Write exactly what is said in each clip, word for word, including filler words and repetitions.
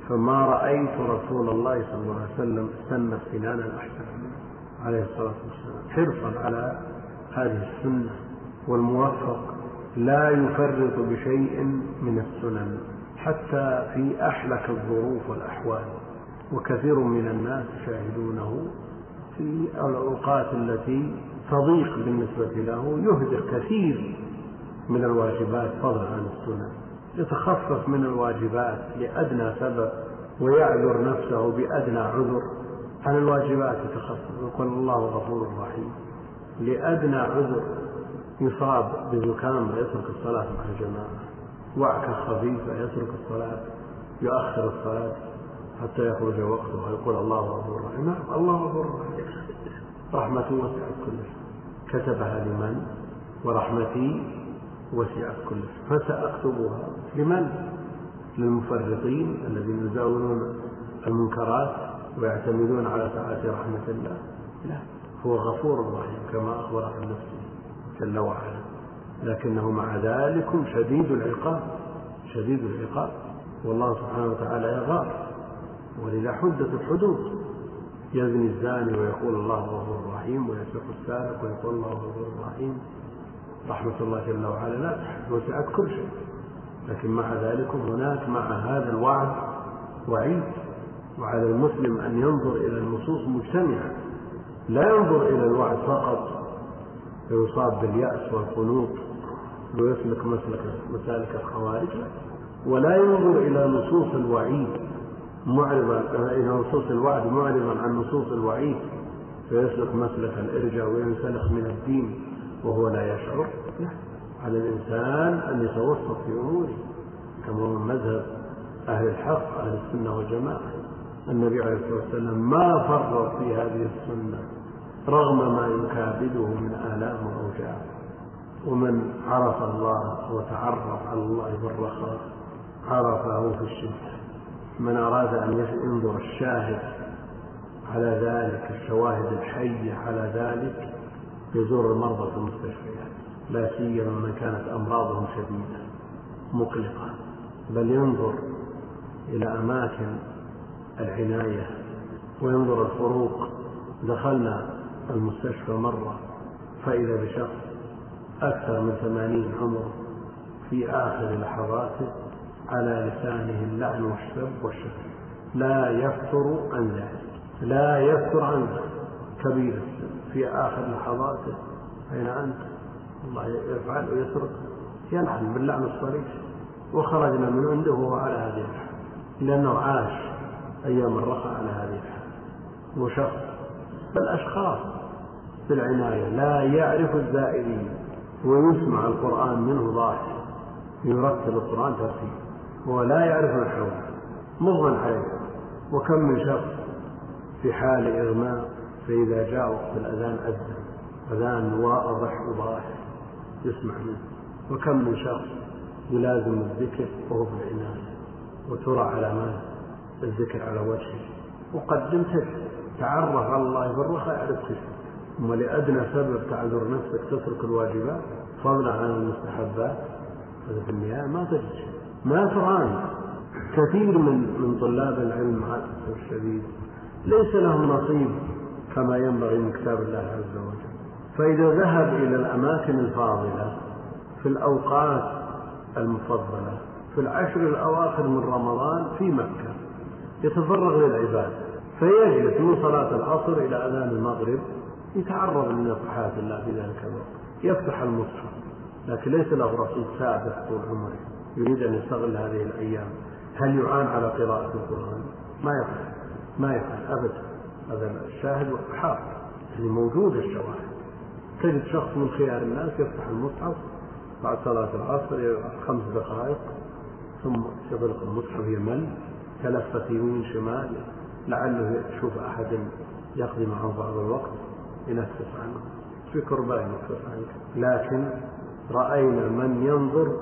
فما رأيت رسول الله صلى الله عليه وسلم سن سنانا أحسن منه عليه الصلاة والسلام، حرصا على هذه السنة. والموفق لا يفرط بشيء من السنن حتى في أحلك الظروف والأحوال، وكثير من الناس يشاهدونه في الأوقات التي تضيق بالنسبة له يهدر كثير من الواجبات فضلا عن السنن، يتخفف من الواجبات لأدنى سبب ويعذر نفسه بأدنى عذر عن الواجبات، يتخفف يقول الله غفور رحيم. لأدنى عذر يصاب بزكام يترك الصلاة مع الجماعة، وعكة خفيفة يترك الصلاة، يؤخر الصلاة حتى يخرج وقته ويقول الله غفور رحيم. نعم الله غفور رحيم، رحمته وسعت كل شيء، كتبها لمن؟ ورحمتي وسعت كل شيء فسأكتبها لمن؟ للمفرطين الذين يزاولون المنكرات ويعتمدون على سعة رحمة الله. لا، هو غفور رحيم كما أخبر عن نفسه جل وعلا، لكنه مع ذلك شديد العقاب، شديد العقاب، والله سبحانه وتعالى يغار، ولذا حدة الحدود. يزني الزاني ويقول الله غفور رحيم، ويسرق السارق ويقول الله غفور رحيم. رحمة الله جل وعلا لا تحد وسعت كل شيء، لكن مع ذلك هناك مع هذا الوعد وعيد، وعلى المسلم أن ينظر إلى النصوص مجتمعة، لا ينظر إلى الوعد فقط فيصاب باليأس والقنوط ويسلك مسلك مسالك الخوارج، ولا ينظر إلى نصوص الوعيد معرضا إلى نصوص الوعد معرضا عن نصوص الوعيد فيسلك مسلك الإرجاء وينسلخ من الدين وهو لا يشعر. على الإنسان أن يتوسط في أموره كما هو مذهب أهل الحق أهل السنة والجماعة. النبي عليه الصلاة والسلام ما فرط في هذه السنة رغم ما يكابده من آلام وأوجاع. ومن عرف الله وتعرف على الله بالرخاء عرفه في الشدة. من أراد أن ينظر الشاهد على ذلك، الشواهد الحية على ذلك، يزور المرضى في المستشفيات، لا سيما من كانت أمراضهم شديدة مقلقة، بل ينظر إلى أماكن العناية وينظر الفروق. دخلنا المستشفى مرة فإذا بشخص أكثر من ثمانين عمره في آخر لحظاته على لسانه اللعن والسب والشتم، لا يفتر عن ذلك، لا يفتر عن ذلك، كبير السن في آخر لحظاته. أين أنت؟ الله يفعل ويترك، يلعن باللعن الصريح. وخرجنا من عنده وهو على هذه الحال، لأنه عاش أيام الرخاء على هذه الحال. وشخص بل أشخاص في العناية لا يعرف الزائرين ويسمع القرآن منه ظاهر، يرتل القرآن ترتيل ولا يعرف نحوه، مضمن عليه. وكم من شخص في حال إغماء فإذا جاء وقت الأذان أذن أذان واضح وظاهر يسمع منه. وكم من شخص يلازم الذكر وهو في العناية وترى علامات الذكر على وجهه، وقدمت تعرف على الله بالرخاء يعرف. ثم لأدنى سبب تعذر نفسك تترك الواجبات فضلا عن المستحبات، هذا في النهاية ما تجد شيء، ما تران. كثير من من طلاب العلم مع الأسف الشديد ليس لهم نصيب كما ينبغي من كتاب الله عز وجل. فإذا ذهب إلى الأماكن الفاضلة في الأوقات المفضلة في العشر الأواخر من رمضان في مكة يتفرغ للعبادة، فيجلس من صلاة العصر إلى أذان المغرب يتعرض لنفحات الله في ذلك الوقت، يفتح المصحف، لكن ليس له رصيد ثابت طول عمره يريد أن يستغل هذه الأيام. هل يعان على قراءة القرآن؟ ما يفعل، ما يفعل أبدا. هذا الشاهد والحاضر يعني موجود الشواهد. تجد شخص من خيار الناس يفتح المصحف بعد صلاة العصر خمس دقائق ثم يغلق المصحف يمل، تلفت يمين شمال لعله يشوف أحد يقضي معه بعض الوقت ينفس عنه في كرباء ينفس عنك. لكن رأينا من ينظر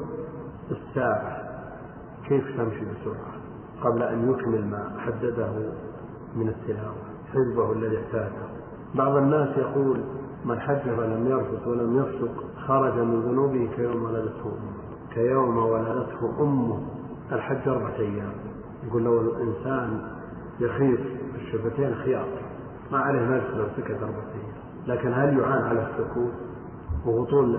الساعة كيف تمشي بسرعة قبل أن يكمل ما حدده من التلاوة حزبه الذي اعتاده. بعض الناس يقول من حج فلم يرفث ولم يفسق خرج من ذنوبه كيوم ولدته أمه، كيوم ولدته أمه. الحج أربعة أيام يقول لو الإنسان يخيط الشفتين خياط ما عليه نفس لو سكت أربعين، لكن هل يعان على السكوت؟ وهو طول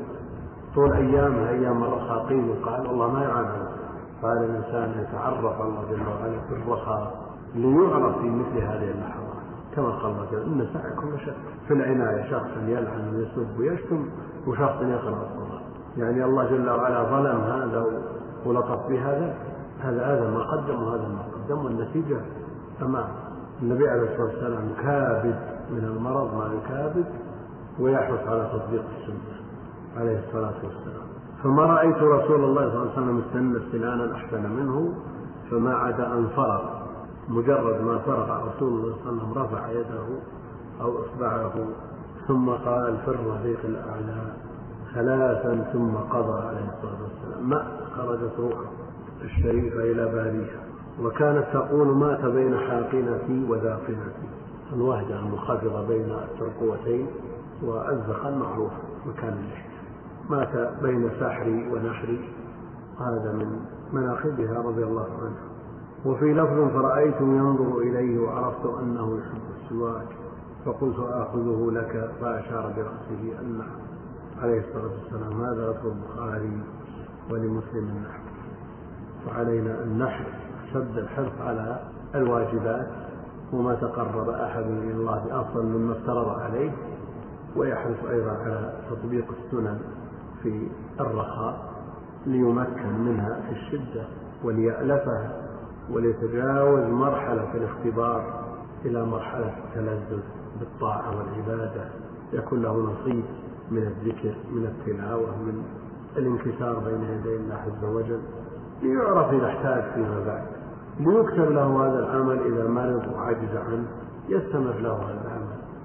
طول أيامه أيام الرخاء قيل وقال والله ما يعان على السكوت. قال الإنسان يتعرف الله جل وعلا في الرخاء ليعرف في مثل هذه اللحظات، كما قال الله جل إن سعيكم لشتى. في العناية شخص يلعن ويسب ويشتم وشخص يقرأ القرآن، يعني الله جل وعلا ظلم هذا ولطف بهذا، هذا هذا ما قدم وهذا ما قدم، والنتيجة أمام. النبي عليه الصلاة والسلام كابد من المرض ما الكابد ويحرص على تطبيق السنة عليه الصلاة والسلام. فما رأيت رسول الله صلى الله عليه وسلم استنى استنانا أحسن منه، فما عدا أن فرغ، مجرد ما فرغ رسول الله صلى الله عليه وسلم رفع يده أو إصبعه ثم قال في الرفيق الأعلى ثلاثا ثم قضى عليه الصلاة والسلام. ما خرجت روحه الشريفة إلى باريها، وكانت تقول مات بين حاقنتي وذاقنتي، الوهجة المنخفضة بين الترقوتين والزخم معروف مكان اللحية، مات بين سحري ونحري، هذا من مناقبها رضي الله عنها. وفي لفظ فرأيت ينظر إليه وعرفت أنه يحب السواك فقلت آخذه لك، فأشار برأسه أن عليه الصلاة والسلام. هذا لفظ البخاري ولمسلم النحو. وعلينا أن نحرص شد الحرص على الواجبات، وما تقرب أحد إلى الله بأفضل مما افترض عليه، ويحرص أيضا على تطبيق السنن في الرخاء ليمكن منها في الشدة وليألفها، وليتجاوز مرحلة الاختبار إلى مرحلة التلذذ بالطاعة والعبادة، يكون له نصيب من الذكر من التلاوة من الانكسار بين يدي الله عز وجل، ليعرف إذا احتاج فيما بعد، ليكتب له هذا العمل إذا مرض وعجز عنه يستمر له هذا العمل،